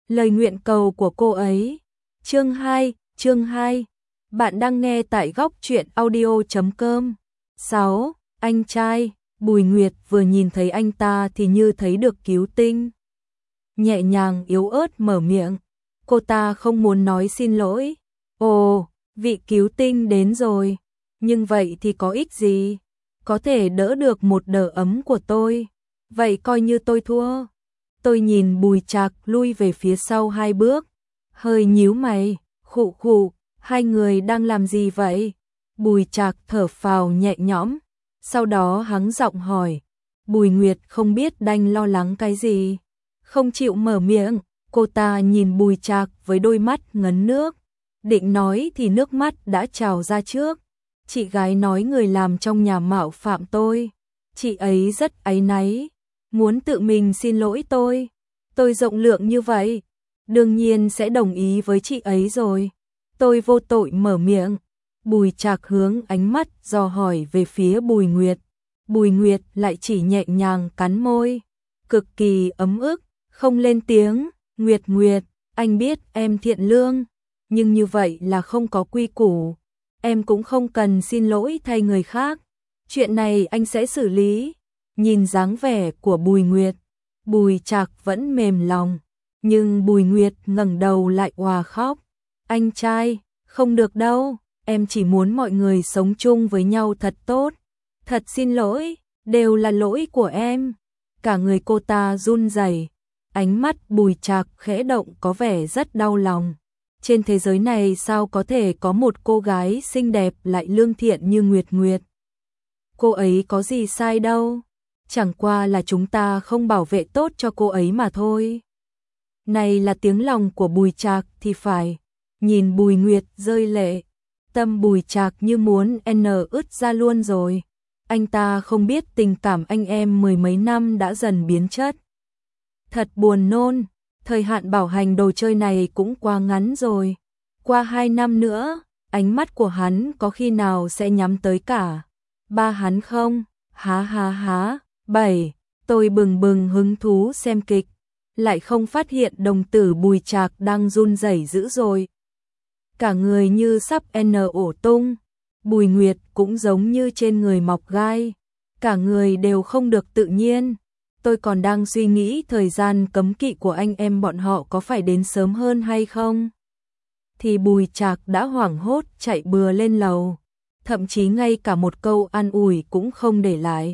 Lời nguyện cầu của cô ấy. Chương 2. Bạn đang nghe tại góc truyện audio.com. 6. Anh trai. Bùi Nguyệt vừa nhìn thấy anh ta thì như thấy được cứu tinh. Nhẹ nhàng yếu ớt mở miệng. Cô ta không muốn nói xin lỗi. Ồ, vị cứu tinh đến rồi. Nhưng vậy thì có ích gì? Có thể đỡ được một đờ ấm của tôi. Vậy coi như tôi thua. Tôi nhìn Bùi Trạc lui về phía sau 2 bước. Hơi nhíu mày. Khụ khụ, hai người đang làm gì vậy? Bùi Trạc thở phào nhẹ nhõm. Sau đó hắng giọng hỏi. Bùi Nguyệt không biết đành lo lắng cái gì. Không chịu mở miệng. Cô ta nhìn Bùi Trạc với đôi mắt ngấn nước. Định nói thì nước mắt đã trào ra trước. Chị gái nói người làm trong nhà mạo phạm tôi. Chị ấy rất áy náy. Muốn tự mình xin lỗi tôi. Tôi rộng lượng như vậy. Đương nhiên sẽ đồng ý với chị ấy rồi. Tôi vô tội mở miệng. Bùi Trạc hướng ánh mắt dò hỏi về phía Bùi Nguyệt. Bùi Nguyệt lại chỉ nhẹ nhàng cắn môi. Cực kỳ ấm ức, không lên tiếng. Nguyệt Nguyệt, anh biết em thiện lương. Nhưng như vậy là không có quy củ. Em cũng không cần xin lỗi thay người khác. Chuyện này anh sẽ xử lý. Nhìn dáng vẻ của Bùi Nguyệt, Bùi Trạc vẫn mềm lòng. Nhưng Bùi Nguyệt ngẩng đầu lại òa khóc. Anh trai, không được đâu. Em chỉ muốn mọi người sống chung với nhau thật tốt. Thật xin lỗi, đều là lỗi của em. Cả người cô ta run rẩy. Ánh mắt Bùi Trạc khẽ động có vẻ rất đau lòng. Trên thế giới này sao có thể có một cô gái xinh đẹp lại lương thiện như Nguyệt Nguyệt. Cô ấy có gì sai đâu. Chẳng qua là chúng ta không bảo vệ tốt cho cô ấy mà thôi. Này là tiếng lòng của Bùi Trạc thì phải. Nhìn Bùi Nguyệt rơi lệ. Tâm Bùi Trạc như muốn ướt ra luôn rồi. Anh ta không biết tình cảm anh em mười mấy năm đã dần biến chất. Thật buồn nôn. Thời hạn bảo hành đồ chơi này cũng quá ngắn rồi. Qua 2 năm nữa, ánh mắt của hắn có khi nào sẽ nhắm tới cả ba hắn không? Há há há. 7. Tôi bừng bừng hứng thú xem kịch. Lại không phát hiện đồng tử Bùi Trạc đang run rẩy dữ rồi. Cả người như sắp ổ tung. Bùi Nguyệt cũng giống như trên người mọc gai. Cả người đều không được tự nhiên. Tôi còn đang suy nghĩ thời gian cấm kỵ của anh em bọn họ có phải đến sớm hơn hay không. Thì Bùi Trạc đã hoảng hốt chạy bừa lên lầu. Thậm chí ngay cả một câu an ủi cũng không để lại.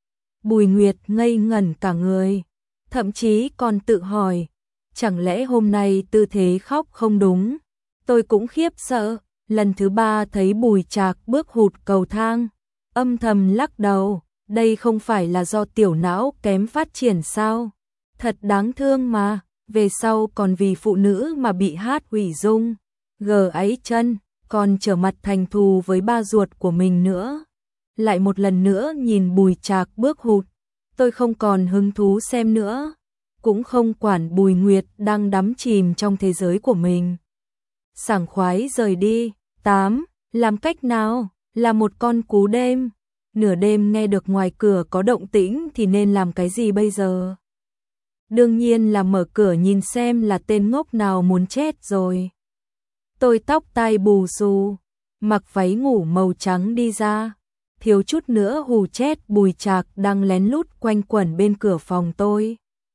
Bùi Nguyệt ngây ngẩn cả người. Thậm chí còn tự hỏi. Chẳng lẽ hôm nay tư thế khóc không đúng. Tôi cũng khiếp sợ. Lần thứ 3 thấy Bùi Trạc bước hụt cầu thang. Âm thầm lắc đầu. Đây không phải là do tiểu não kém phát triển sao? Thật đáng thương mà. Về sau còn vì phụ nữ mà bị hát hủy dung. Gờ ấy chân. Còn trở mặt thành thù với ba ruột của mình nữa. Lại một lần nữa nhìn Bùi Trạc bước hụt. Tôi không còn hứng thú xem nữa. Cũng không quản Bùi Nguyệt đang đắm chìm trong thế giới của mình. Sảng khoái rời đi. 8. Làm cách nào? Là một con cú đêm. Nửa đêm nghe được ngoài cửa có động tĩnh thì nên làm cái gì bây giờ? Đương nhiên là mở cửa nhìn xem là tên ngốc nào muốn chết rồi. Tôi tóc tai bù xù, mặc váy ngủ màu trắng đi ra. Thiếu chút nữa hù chết Bùi Trạc đang lén lút quanh quẩn bên cửa phòng tôi.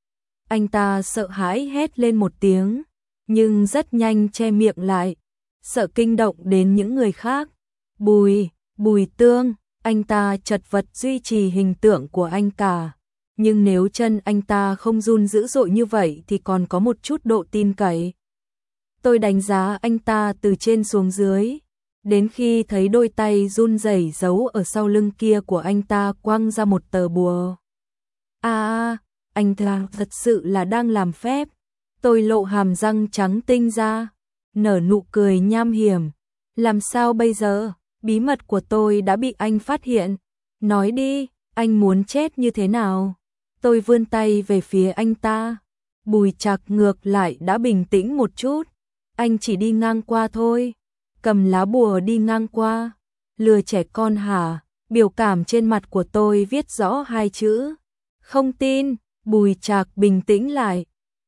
Anh ta sợ hãi hét lên một tiếng, nhưng rất nhanh che miệng lại, sợ kinh động đến những người khác. Bùi Tương, anh ta chật vật duy trì hình tượng của anh cả. Nhưng nếu chân anh ta không run dữ dội như vậy thì còn có một chút độ tin cậy. Tôi đánh giá anh ta từ trên xuống dưới. Đến khi thấy đôi tay run rẩy giấu ở sau lưng kia của anh ta quăng ra một tờ bùa. Anh ta thật sự là đang làm phép. Tôi lộ hàm răng trắng tinh ra, nở nụ cười nham hiểm. Làm sao bây giờ? Bí mật của tôi đã bị anh phát hiện. Nói đi, anh muốn chết như thế nào? Tôi vươn tay về phía anh ta. Bùi Trạc ngược lại đã bình tĩnh một chút. Anh chỉ đi ngang qua thôi. Cầm lá bùa đi ngang qua. Lừa trẻ con hả? Biểu cảm trên mặt của tôi viết rõ 2 chữ. Không tin. Bùi Trạc bình tĩnh lại.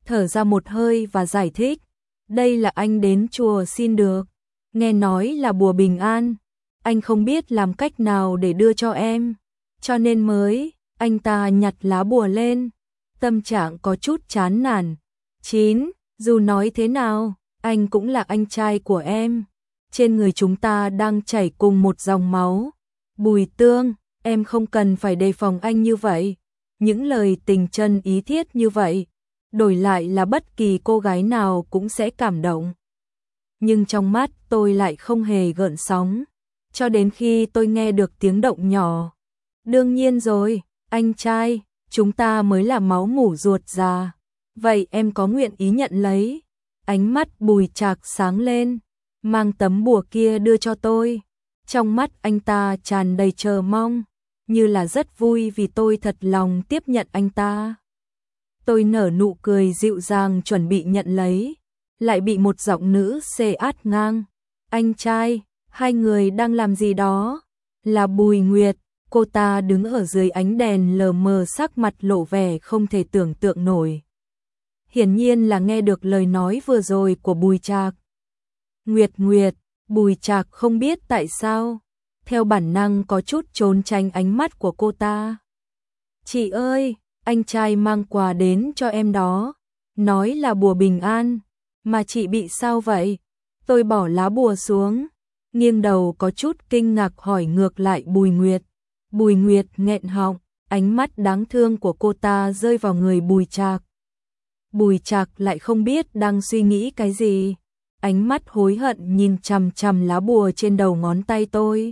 thở ra một hơi và giải thích, đây là anh đến chùa xin được, nghe nói là bùa bình an, anh không biết làm cách nào để đưa cho em, cho nên mới, anh ta nhặt lá bùa lên, tâm trạng có chút chán nản. 9. Dù nói thế nào, anh cũng là anh trai của em, trên người chúng ta đang chảy cùng một dòng máu. Bùi Tương, em không cần phải đề phòng anh như vậy, những lời tình chân ý thiết như vậy, đổi lại là bất kỳ cô gái nào cũng sẽ cảm động. Nhưng trong mắt tôi lại không hề gợn sóng, cho đến khi tôi nghe được tiếng động nhỏ. Đương nhiên rồi, anh trai, chúng ta mới là máu mủ ruột già. Vậy em có nguyện ý nhận lấy? Ánh mắt Bùi Trạc sáng lên, mang tấm bùa kia đưa cho tôi. Trong mắt anh ta tràn đầy chờ mong, như là rất vui vì tôi thật lòng tiếp nhận anh ta. Tôi nở nụ cười dịu dàng chuẩn bị nhận lấy, lại bị một giọng nữ xê át ngang. Anh trai, hai người đang làm gì đó? Là Bùi Nguyệt, cô ta đứng ở dưới ánh đèn lờ mờ, sắc mặt lộ vẻ không thể tưởng tượng nổi. Hiển nhiên là nghe được lời nói vừa rồi của Bùi Trạc. Nguyệt Nguyệt, Bùi Trạc không biết tại sao, theo bản năng có chút trốn tránh ánh mắt của cô ta. Chị ơi, anh trai mang quà đến cho em đó, nói là bùa bình an, mà chị bị sao vậy? Tôi bỏ lá bùa xuống, nghiêng đầu có chút kinh ngạc hỏi ngược lại Bùi Nguyệt. Bùi Nguyệt nghẹn họng, ánh mắt đáng thương của cô ta rơi vào người Bùi Trạc. Bùi Trạc lại không biết đang suy nghĩ cái gì, ánh mắt hối hận nhìn chằm chằm lá bùa trên đầu ngón tay tôi.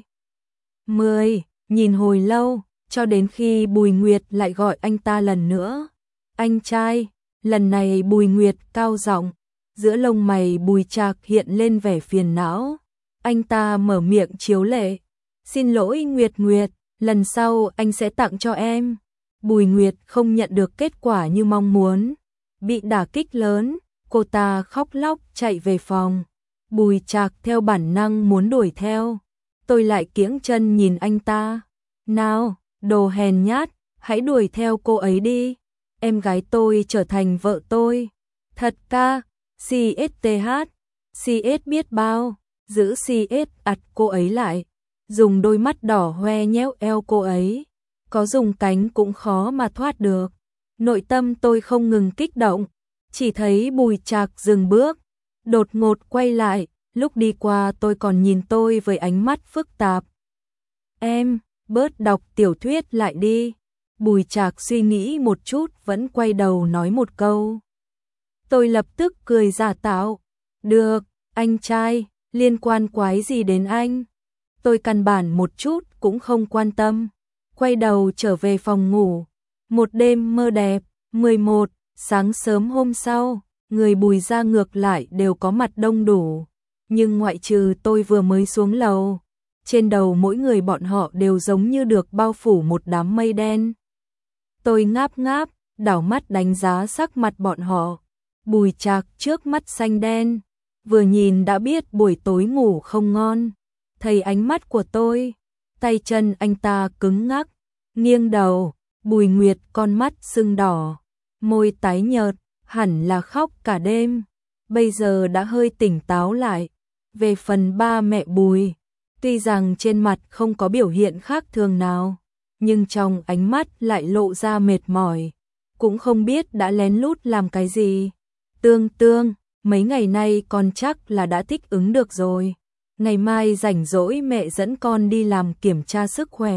10. Nhìn hồi lâu, cho đến khi Bùi Nguyệt lại gọi anh ta lần nữa. Anh trai, lần này Bùi Nguyệt cao giọng, giữa lông mày Bùi Trạc hiện lên vẻ phiền não. Anh ta mở miệng chiếu lệ. Xin lỗi Nguyệt Nguyệt, lần sau anh sẽ tặng cho em. Bùi Nguyệt không nhận được kết quả như mong muốn. Bị đả kích lớn, cô ta khóc lóc chạy về phòng. Bùi Trạc theo bản năng muốn đuổi theo. Tôi lại kiễng chân nhìn anh ta. Nào, đồ hèn nhát, hãy đuổi theo cô ấy đi. Em gái tôi trở thành vợ tôi. Thật ca, CSTH, CS biết bao, giữ CS ặt cô ấy lại. Dùng đôi mắt đỏ hoe nhéo eo cô ấy. Có dùng cánh cũng khó mà thoát được. Nội tâm tôi không ngừng kích động. Chỉ thấy Bùi Trạc dừng bước, đột ngột quay lại. Lúc đi qua tôi còn nhìn tôi với ánh mắt phức tạp. Em, bớt đọc tiểu thuyết lại đi. Bùi Trạc suy nghĩ một chút vẫn quay đầu nói một câu. Tôi lập tức cười giả tạo. Được, anh trai, liên quan quái gì đến anh? Tôi căn bản một chút cũng không quan tâm. Quay đầu trở về phòng ngủ. Một đêm mơ đẹp. 11. Sáng sớm hôm sau, người Bùi gia ngược lại đều có mặt đông đủ. Nhưng ngoại trừ tôi vừa mới xuống lầu, trên đầu mỗi người bọn họ đều giống như được bao phủ một đám mây đen. Tôi ngáp ngáp, đảo mắt đánh giá sắc mặt bọn họ. Bùi Trạc trước mắt xanh đen, vừa nhìn đã biết buổi tối ngủ không ngon. Thấy ánh mắt của tôi, tay chân anh ta cứng ngắc, nghiêng đầu. Bùi Nguyệt con mắt sưng đỏ, môi tái nhợt, hẳn là khóc cả đêm. Bây giờ đã hơi tỉnh táo lại. Về phần ba mẹ Bùi, tuy rằng trên mặt không có biểu hiện khác thường nào, nhưng trong ánh mắt lại lộ ra mệt mỏi, cũng không biết đã lén lút làm cái gì. Tương, mấy ngày nay con chắc là đã thích ứng được rồi. Ngày mai rảnh rỗi mẹ dẫn con đi làm kiểm tra sức khỏe.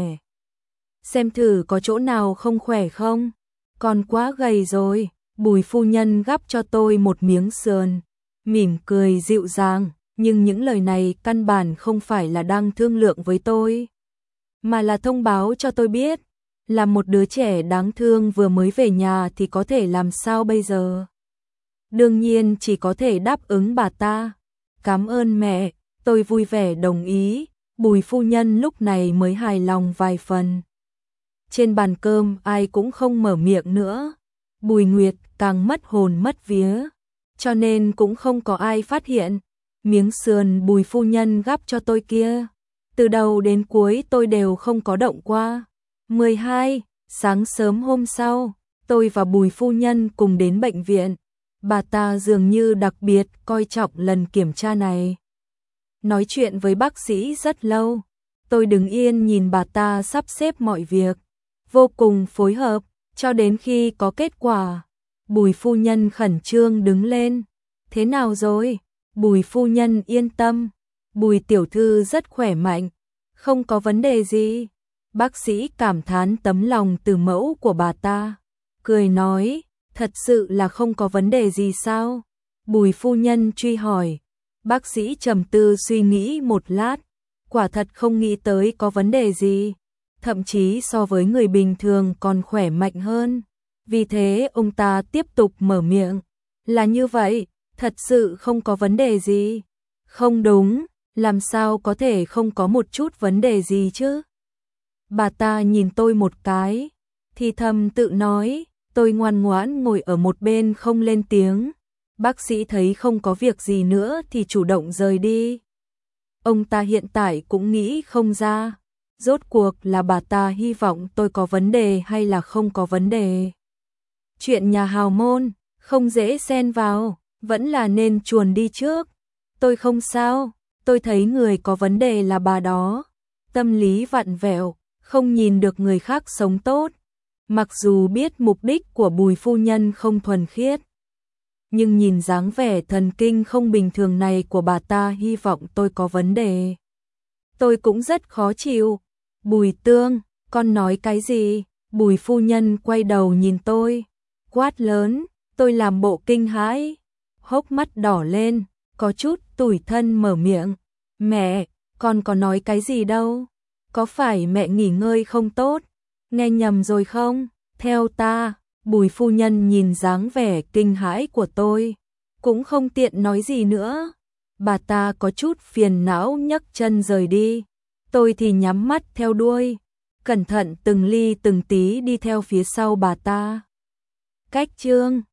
Xem thử có chỗ nào không khỏe không? Con quá gầy rồi. Bùi phu nhân gắp cho tôi một miếng sườn, mỉm cười dịu dàng, nhưng những lời này căn bản không phải là đang thương lượng với tôi, mà là thông báo cho tôi biết, là một đứa trẻ đáng thương vừa mới về nhà thì có thể làm sao bây giờ. Đương nhiên chỉ có thể đáp ứng bà ta. Cảm ơn mẹ, tôi vui vẻ đồng ý. Bùi phu nhân lúc này mới hài lòng vài phần. Trên bàn cơm ai cũng không mở miệng nữa. Bùi Nguyệt càng mất hồn mất vía, cho nên cũng không có ai phát hiện. Miếng sườn Bùi phu nhân gắp cho tôi kia, từ đầu đến cuối tôi đều không có động qua. 12. Sáng sớm hôm sau, tôi và Bùi phu nhân cùng đến bệnh viện. Bà ta dường như đặc biệt coi trọng lần kiểm tra này. Nói chuyện với bác sĩ rất lâu, tôi đứng yên nhìn bà ta sắp xếp mọi việc, vô cùng phối hợp, cho đến khi có kết quả. Bùi phu nhân khẩn trương đứng lên. Thế nào rồi? Bùi phu nhân yên tâm, Bùi tiểu thư rất khỏe mạnh, không có vấn đề gì. Bác sĩ cảm thán tấm lòng từ mẫu của bà ta, cười nói, thật sự là không có vấn đề gì sao? Bùi phu nhân truy hỏi. Bác sĩ trầm tư suy nghĩ một lát, quả thật không nghĩ tới có vấn đề gì, thậm chí so với người bình thường còn khỏe mạnh hơn. Vì thế ông ta tiếp tục mở miệng, là như vậy, thật sự không có vấn đề gì. Không đúng, làm sao có thể không có một chút vấn đề gì chứ? Bà ta nhìn tôi một cái, thì thầm tự nói, tôi ngoan ngoãn ngồi ở một bên không lên tiếng. Bác sĩ thấy không có việc gì nữa thì chủ động rời đi. Ông ta hiện tại cũng nghĩ không ra, rốt cuộc là bà ta hy vọng tôi có vấn đề hay là không có vấn đề. Chuyện nhà hào môn, không dễ xen vào, vẫn là nên chuồn đi trước. Tôi không sao, tôi thấy người có vấn đề là bà đó. Tâm lý vặn vẹo, không nhìn được người khác sống tốt. Mặc dù biết mục đích của Bùi phu nhân không thuần khiết, nhưng nhìn dáng vẻ thần kinh không bình thường này của bà ta hy vọng tôi có vấn đề. Tôi cũng rất khó chịu. Bùi Tương, con nói cái gì? Bùi phu nhân quay đầu nhìn tôi, quát lớn, tôi làm bộ kinh hãi, hốc mắt đỏ lên, có chút tủi thân mở miệng. Mẹ, con có nói cái gì đâu? Có phải mẹ nghỉ ngơi không tốt? Nghe nhầm rồi không? Theo ta, Bùi phu nhân nhìn dáng vẻ kinh hãi của tôi, cũng không tiện nói gì nữa. Bà ta có chút phiền não nhấc chân rời đi. Tôi thì nhắm mắt theo đuôi, cẩn thận từng ly từng tí đi theo phía sau bà ta. Cách chương